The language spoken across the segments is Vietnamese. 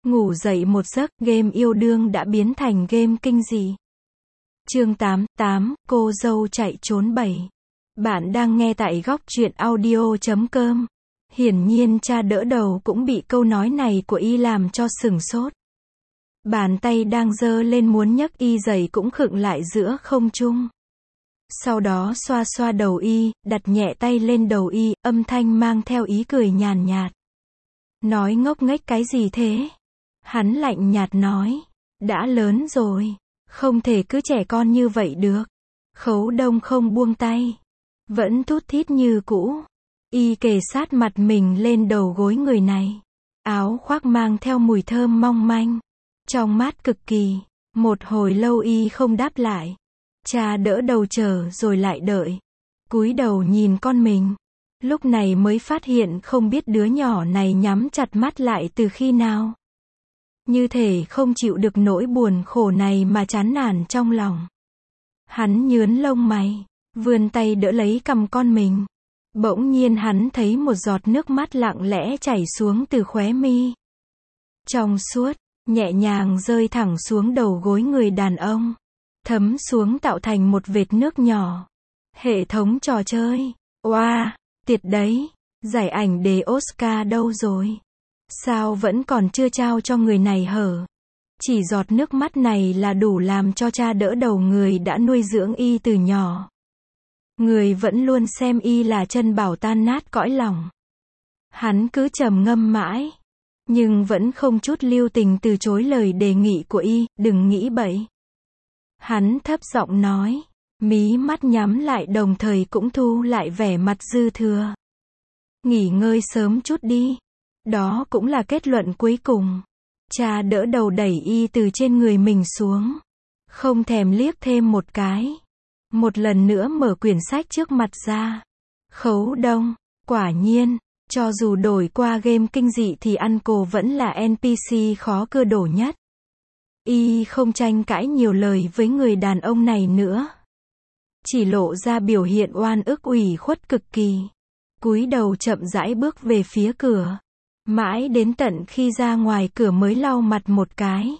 Ngủ dậy một giấc, game yêu đương đã biến thành game kinh dị. Chương 8, cô dâu chạy trốn 7. Bạn đang nghe tại góc truyện audio.com. Hiển nhiên cha đỡ đầu cũng bị câu nói này của y làm cho sửng sốt. Bàn tay đang giơ lên muốn nhấc y dậy cũng khựng lại giữa không trung. Sau đó xoa xoa đầu y, đặt nhẹ tay lên đầu y, âm thanh mang theo ý cười nhàn nhạt. Nói ngốc nghếch cái gì thế? Hắn lạnh nhạt nói. Đã lớn rồi, không thể cứ trẻ con như vậy được. Khấu Đông không buông tay. Vẫn thút thít như cũ. Y kề sát mặt mình lên đầu gối người này. Áo khoác mang theo mùi thơm mong manh. Trong mát cực kỳ. Một hồi lâu y không đáp lại. Cha đỡ đầu chờ rồi lại đợi. Cúi đầu nhìn con mình. Lúc này mới phát hiện không biết đứa nhỏ này nhắm chặt mắt lại từ khi nào. Như thể không chịu được nỗi buồn khổ này mà chán nản trong lòng. Hắn nhướn lông mày, vươn tay đỡ lấy cằm con mình. Bỗng nhiên hắn thấy một giọt nước mắt lặng lẽ chảy xuống từ khóe mi. Trong suốt, nhẹ nhàng rơi thẳng xuống đầu gối người đàn ông. Thấm xuống tạo thành một vệt nước nhỏ. Hệ thống trò chơi. Oa, tiệt đấy. Giải ảnh đề Oscar đâu rồi? Sao vẫn còn chưa trao cho người này hở? Chỉ giọt nước mắt này là đủ làm cho cha đỡ đầu người đã nuôi dưỡng y từ nhỏ. Người vẫn luôn xem y là chân bảo tan nát cõi lòng. Hắn cứ trầm ngâm mãi. Nhưng vẫn không chút lưu tình từ chối lời đề nghị của y, đừng nghĩ bậy. Hắn thấp giọng nói. Mí mắt nhắm lại đồng thời cũng thu lại vẻ mặt dư thừa. Nghỉ ngơi sớm chút đi. Đó cũng là kết luận cuối cùng. Cha đỡ đầu đẩy y từ trên người mình xuống. Không thèm liếc thêm một cái. Một lần nữa mở quyển sách trước mặt ra. Khấu Đông, quả nhiên, cho dù đổi qua game kinh dị thì Uncle vẫn là NPC khó cưa đổ nhất. Y không tranh cãi nhiều lời với người đàn ông này nữa. Chỉ lộ ra biểu hiện oan ức ủy khuất cực kỳ. Cúi đầu chậm rãi bước về phía cửa. Mãi đến tận khi ra ngoài cửa mới lau mặt một cái.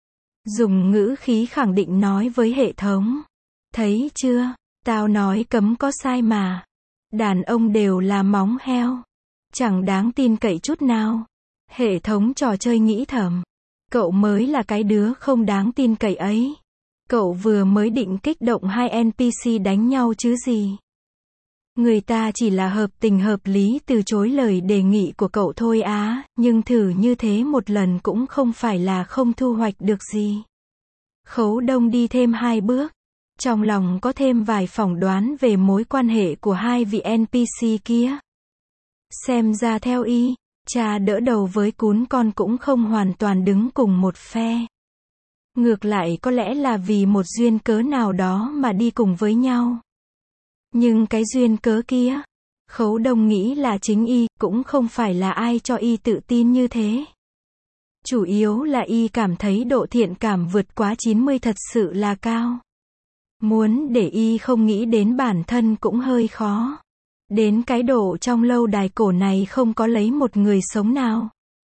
Dùng ngữ khí khẳng định nói với hệ thống. Thấy chưa, tao nói cấm có sai mà. Đàn ông đều là móng heo. Chẳng đáng tin cậy chút nào. Hệ thống trò chơi nghĩ thầm. Cậu mới là cái đứa không đáng tin cậy ấy. Cậu vừa mới định kích động hai NPC đánh nhau chứ gì. Người ta chỉ là hợp tình hợp lý từ chối lời đề nghị của cậu thôi á, nhưng thử như thế một lần cũng không phải là không thu hoạch được gì. Khấu Đông đi thêm 2 bước. Trong lòng có thêm vài phỏng đoán về mối quan hệ của hai vị NPC kia. Xem ra theo y, cha đỡ đầu với cún con cũng không hoàn toàn đứng cùng một phe. Ngược lại có lẽ là vì một duyên cớ nào đó mà đi cùng với nhau. Nhưng cái duyên cớ kia, Khấu Đông nghĩ là chính y, cũng không phải là ai cho y tự tin như thế. Chủ yếu là y cảm thấy độ thiện cảm vượt quá 90 thật sự là cao. Muốn để y không nghĩ đến bản thân cũng hơi khó. Đến cái độ trong lâu đài cổ này không có lấy một người sống nào.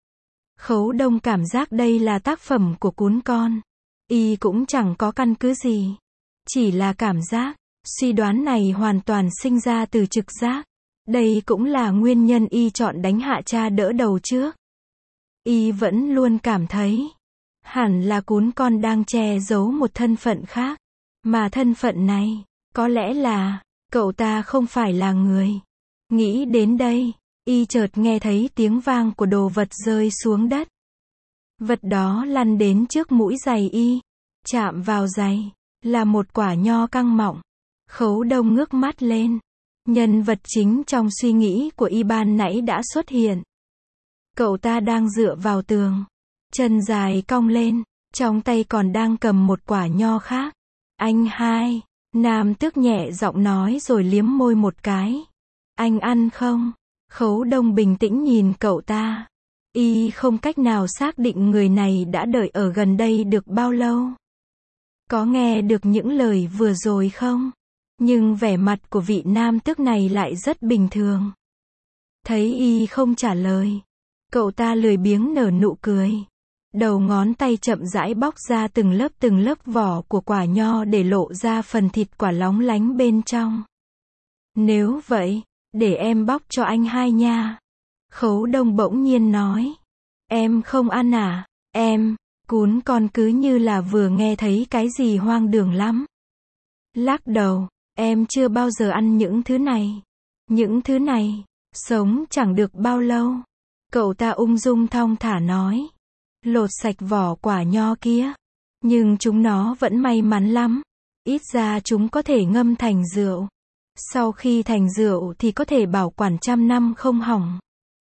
Khấu Đông cảm giác đây là tác phẩm của cún con. Y cũng chẳng có căn cứ gì. Chỉ là cảm giác. Suy đoán này hoàn toàn sinh ra từ trực giác. Đây cũng là nguyên nhân y chọn đánh hạ cha đỡ đầu trước. Y vẫn luôn cảm thấy. Hẳn là cún con đang che giấu một thân phận khác. Mà thân phận này, có lẽ là, cậu ta không phải là người. Nghĩ đến đây, y chợt nghe thấy tiếng vang của đồ vật rơi xuống đất. Vật đó lăn đến trước mũi giày y. Chạm vào giày, là một quả nho căng mọng. Khấu Đông ngước mắt lên. Nhân vật chính trong suy nghĩ của y ban nãy đã xuất hiện. Cậu ta đang dựa vào tường. Chân dài cong lên. Trong tay còn đang cầm một quả nho khác. Anh hai. Nam tước nhẹ giọng nói rồi liếm môi một cái. Anh ăn không? Khấu Đông bình tĩnh nhìn cậu ta. Y không cách nào xác định người này đã đợi ở gần đây được bao lâu. Có nghe được những lời vừa rồi không? Nhưng vẻ mặt của vị nam tước này lại rất bình thường. Thấy y không trả lời. Cậu ta lười biếng nở nụ cười. Đầu ngón tay chậm rãi bóc ra từng lớp vỏ của quả nho để lộ ra phần thịt quả lóng lánh bên trong. Nếu vậy, để em bóc cho anh hai nha. Khấu Đông bỗng nhiên nói. Em không ăn à? Em, cún con cứ như là vừa nghe thấy cái gì hoang đường lắm. Lắc đầu, em chưa bao giờ ăn những thứ này. Những thứ này, sống chẳng được bao lâu. Cậu ta ung dung thong thả nói. Lột sạch vỏ quả nho kia. Nhưng chúng nó vẫn may mắn lắm. Ít ra chúng có thể ngâm thành rượu. Sau khi thành rượu thì có thể bảo quản trăm năm không hỏng.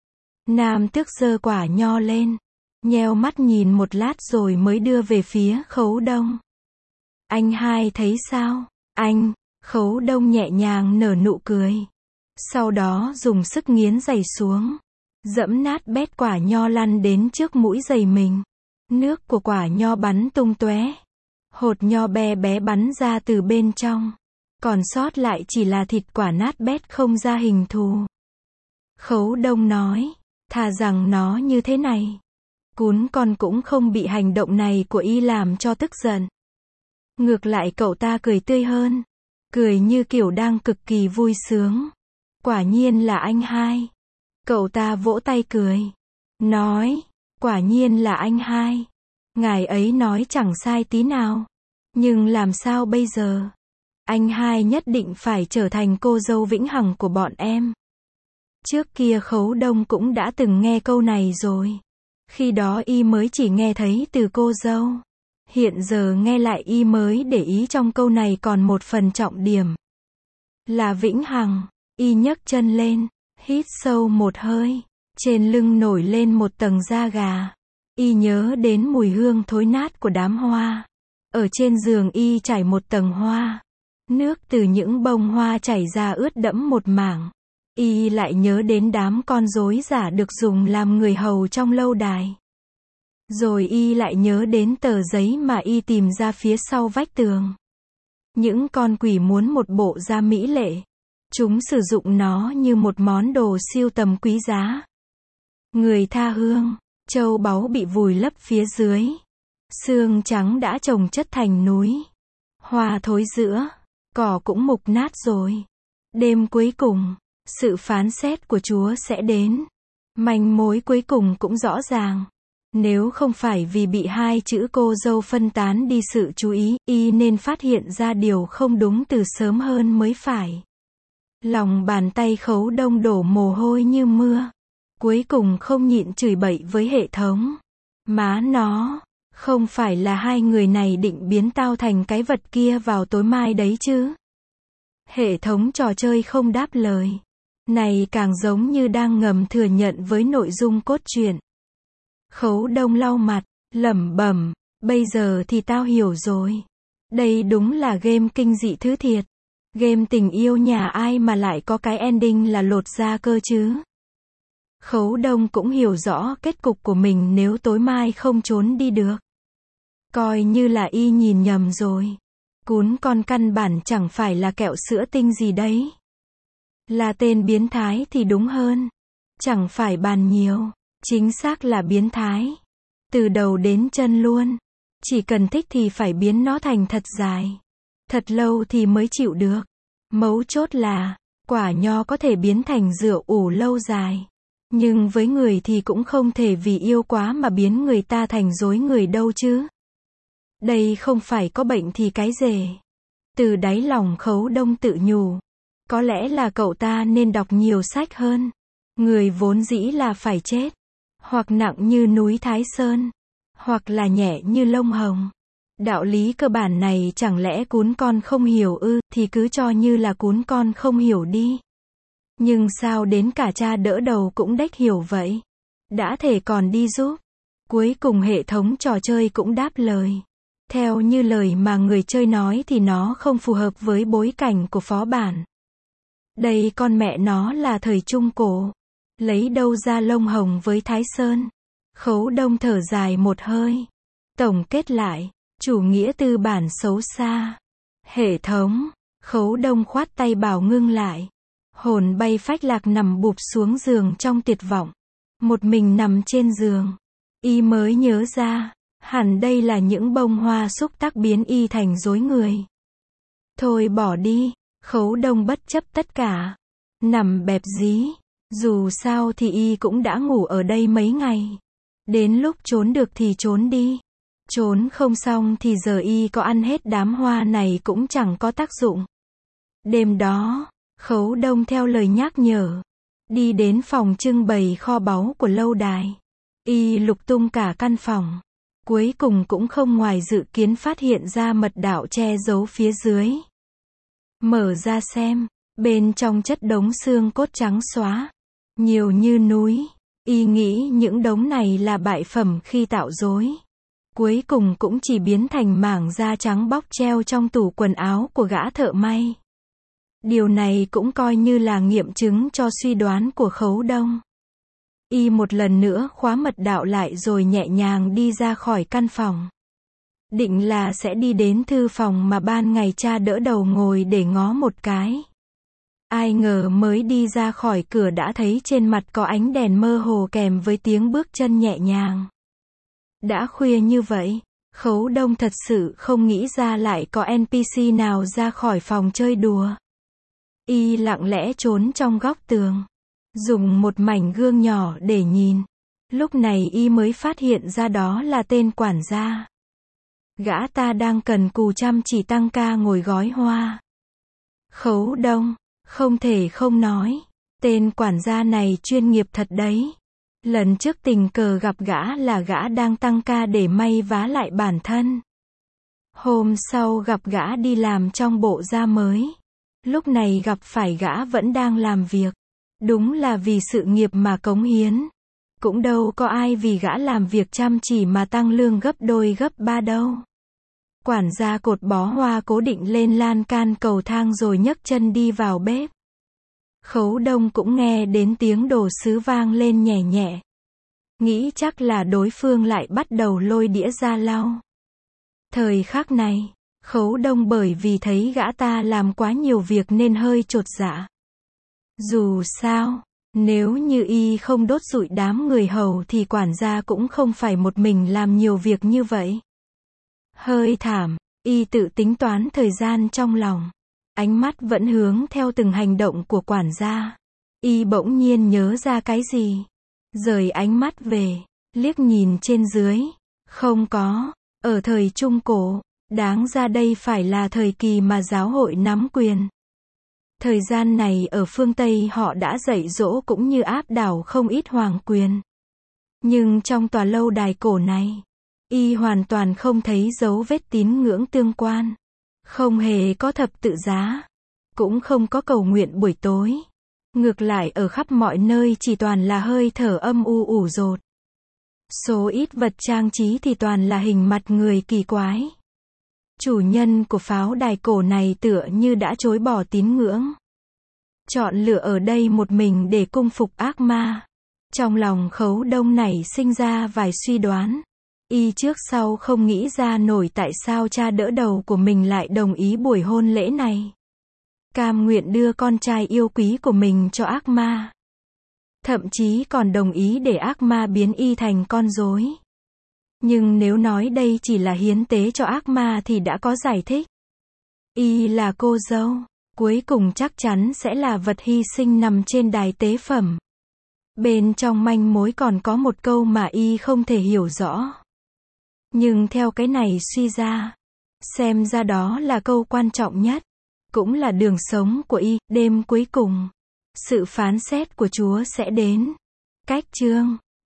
Nam Tước giơ quả nho lên, nheo mắt nhìn một lát rồi mới đưa về phía Khấu Đông. Anh hai thấy sao? Anh, Khấu Đông nhẹ nhàng nở nụ cười. Sau đó dùng sức nghiến giày xuống. Dẫm nát bét quả nho lăn đến trước mũi giày mình. Nước của quả nho bắn tung tóe. Hột nho bé bé bắn ra từ bên trong. Còn sót lại chỉ là thịt quả nát bét không ra hình thù. Khấu Đông nói, thà rằng nó như thế này. Cún con cũng không bị hành động này của y làm cho tức giận. Ngược lại cậu ta cười tươi hơn. Cười như kiểu đang cực kỳ vui sướng. Quả nhiên là anh hai. Cậu ta vỗ tay cười. Nói, quả nhiên là anh hai. Ngài ấy nói chẳng sai tí nào. Nhưng làm sao bây giờ? Anh hai nhất định phải trở thành cô dâu vĩnh hằng của bọn em. Trước kia Khấu Đông cũng đã từng nghe câu này rồi. Khi đó y mới chỉ nghe thấy từ cô dâu. Hiện giờ nghe lại y mới để ý trong câu này còn một phần trọng điểm. Là vĩnh hằng. Y nhấc chân lên, hít sâu một hơi. Trên lưng nổi lên một tầng da gà. Y nhớ đến mùi hương thối nát của đám hoa. Ở trên giường y trải một tầng hoa. Nước từ những bông hoa chảy ra ướt đẫm một mảng. Y lại nhớ đến đám con rối giả được dùng làm người hầu trong lâu đài. Rồi y lại nhớ đến tờ giấy mà y tìm ra phía sau vách tường. Những con quỷ muốn một bộ da mỹ lệ. Chúng sử dụng nó như một món đồ sưu tầm quý giá. Người tha hương, châu báu bị vùi lấp phía dưới. Xương trắng đã chồng chất thành núi. Hoa thối rữa, cỏ cũng mục nát rồi. Đêm cuối cùng, sự phán xét của Chúa sẽ đến. Manh mối cuối cùng cũng rõ ràng. Nếu không phải vì bị hai chữ cô dâu phân tán đi sự chú ý, y nên phát hiện ra điều không đúng từ sớm hơn mới phải. Lòng bàn tay Khấu Đông đổ mồ hôi như mưa. Cuối cùng không nhịn chửi bậy với hệ thống. Má nó, không phải là hai người này định biến tao thành cái vật kia vào tối mai đấy chứ? Hệ thống trò chơi không đáp lời. Này càng giống như đang ngầm thừa nhận với nội dung cốt truyện. Khấu Đông lau mặt, lẩm bẩm, bây giờ thì tao hiểu rồi. Đây đúng là game kinh dị thứ thiệt. Game tình yêu nhà ai mà lại có cái ending là lột da cơ chứ? Khấu Đông cũng hiểu rõ kết cục của mình nếu tối mai không trốn đi được. Coi như là y nhìn nhầm rồi. Cún con căn bản chẳng phải là kẹo sữa tinh gì đấy. Là tên biến thái thì đúng hơn. Chẳng phải bàn nhiều. Chính xác là biến thái. Từ đầu đến chân luôn. Chỉ cần thích thì phải biến nó thành thật dài. Thật lâu thì mới chịu được. Mấu chốt là, quả nho có thể biến thành rượu ủ lâu dài. Nhưng với người thì cũng không thể vì yêu quá mà biến người ta thành dối người đâu chứ. Đây không phải có bệnh thì cái rể. Từ đáy lòng Khấu Đông tự nhủ. Có lẽ là cậu ta nên đọc nhiều sách hơn. Người vốn dĩ là phải chết. Hoặc nặng như núi Thái Sơn. Hoặc là nhẹ như lông hồng. Đạo lý cơ bản này chẳng lẽ cún con không hiểu ư, thì cứ cho như là cún con không hiểu đi. Nhưng sao đến cả cha đỡ đầu cũng đếch hiểu vậy? Đã thể còn đi giúp. Cuối cùng hệ thống trò chơi cũng đáp lời. Theo như lời mà người chơi nói thì nó không phù hợp với bối cảnh của phó bản. Đây con mẹ nó là thời Trung Cổ. Lấy đâu ra lông hồng với Thái Sơn? Khấu Đông thở dài một hơi. Tổng kết lại. Chủ nghĩa tư bản xấu xa. Hệ thống. Khấu Đông khoát tay bảo ngưng lại. Hồn bay phách lạc nằm bụp xuống giường trong tuyệt vọng. Một mình nằm trên giường. Y mới nhớ ra, hẳn đây là những bông hoa xúc tác biến y thành rối người. Thôi bỏ đi, Khấu Đông bất chấp tất cả. Nằm bẹp dí. Dù sao thì y cũng đã ngủ ở đây mấy ngày. Đến lúc trốn được thì trốn đi. Trốn không xong thì giờ y có ăn hết đám hoa này cũng chẳng có tác dụng. Đêm đó, Khấu Đông theo lời nhắc nhở, đi đến phòng trưng bày kho báu của lâu đài. Y lục tung cả căn phòng. Cuối cùng cũng không ngoài dự kiến phát hiện ra mật đạo che giấu phía dưới. Mở ra xem, bên trong chất đống xương cốt trắng xóa, nhiều như núi. Y nghĩ những đống này là bại phẩm khi tạo rối. Cuối cùng cũng chỉ biến thành mảng da trắng bóc treo trong tủ quần áo của gã thợ may. Điều này cũng coi như là nghiệm chứng cho suy đoán của Khấu Đông. Y một lần nữa khóa mật đạo lại rồi nhẹ nhàng đi ra khỏi căn phòng. Định là sẽ đi đến thư phòng mà ban ngày cha đỡ đầu ngồi để ngó một cái. Ai ngờ mới đi ra khỏi cửa đã thấy trên mặt có ánh đèn mơ hồ kèm với tiếng bước chân nhẹ nhàng. Đã khuya như vậy, Khấu Đông thật sự không nghĩ ra lại có NPC nào ra khỏi phòng chơi đùa. Y lặng lẽ trốn trong góc tường, dùng một mảnh gương nhỏ để nhìn. Lúc này y mới phát hiện ra đó là tên quản gia. Gã ta đang cần cù chăm chỉ tăng ca ngồi gói hoa. Khấu Đông, không thể không nói, tên quản gia này chuyên nghiệp thật đấy. Lần trước tình cờ gặp gã là gã đang tăng ca để may vá lại bản thân. Hôm sau gặp gã đi làm trong bộ da mới. Lúc này gặp phải gã vẫn đang làm việc. Đúng là vì sự nghiệp mà cống hiến. Cũng đâu có ai vì gã làm việc chăm chỉ mà tăng lương gấp đôi gấp ba đâu. Quản gia cột bó hoa cố định lên lan can cầu thang rồi nhấc chân đi vào bếp. Khấu Đông cũng nghe đến tiếng đồ sứ vang lên nhẹ nhẹ. Nghĩ chắc là đối phương lại bắt đầu lôi đĩa ra lau. Thời khắc này, Khấu Đông bởi vì thấy gã ta làm quá nhiều việc nên hơi chột dạ. Dù sao, nếu như y không đốt rụi đám người hầu thì quản gia cũng không phải một mình làm nhiều việc như vậy. Hơi thảm, y tự tính toán thời gian trong lòng. Ánh mắt vẫn hướng theo từng hành động của quản gia. Y bỗng nhiên nhớ ra cái gì. Rời ánh mắt về, liếc nhìn trên dưới. Không có, ở thời Trung Cổ, đáng ra đây phải là thời kỳ mà giáo hội nắm quyền. Thời gian này ở phương Tây họ đã dạy dỗ cũng như áp đảo không ít hoàng quyền. Nhưng trong tòa lâu đài cổ này, y hoàn toàn không thấy dấu vết tín ngưỡng tương quan. Không hề có thập tự giá. Cũng không có cầu nguyện buổi tối. Ngược lại ở khắp mọi nơi chỉ toàn là hơi thở âm u ủ dột. Số ít vật trang trí thì toàn là hình mặt người kỳ quái. Chủ nhân của pháo đài cổ này tựa như đã chối bỏ tín ngưỡng. Chọn lựa ở đây một mình để cung phục ác ma. Trong lòng Khấu Đông nảy sinh ra vài suy đoán. Y trước sau không nghĩ ra nổi tại sao cha đỡ đầu của mình lại đồng ý buổi hôn lễ này. Cam nguyện đưa con trai yêu quý của mình cho ác ma. Thậm chí còn đồng ý để ác ma biến y thành con rối. Nhưng nếu nói đây chỉ là hiến tế cho ác ma thì đã có giải thích. Y là cô dâu, cuối cùng chắc chắn sẽ là vật hy sinh nằm trên đài tế phẩm. Bên trong manh mối còn có một câu mà y không thể hiểu rõ. Nhưng theo cái này suy ra, xem ra đó là câu quan trọng nhất. Cũng là đường sống của y, đêm cuối cùng. Sự phán xét của Chúa sẽ đến. Cách chương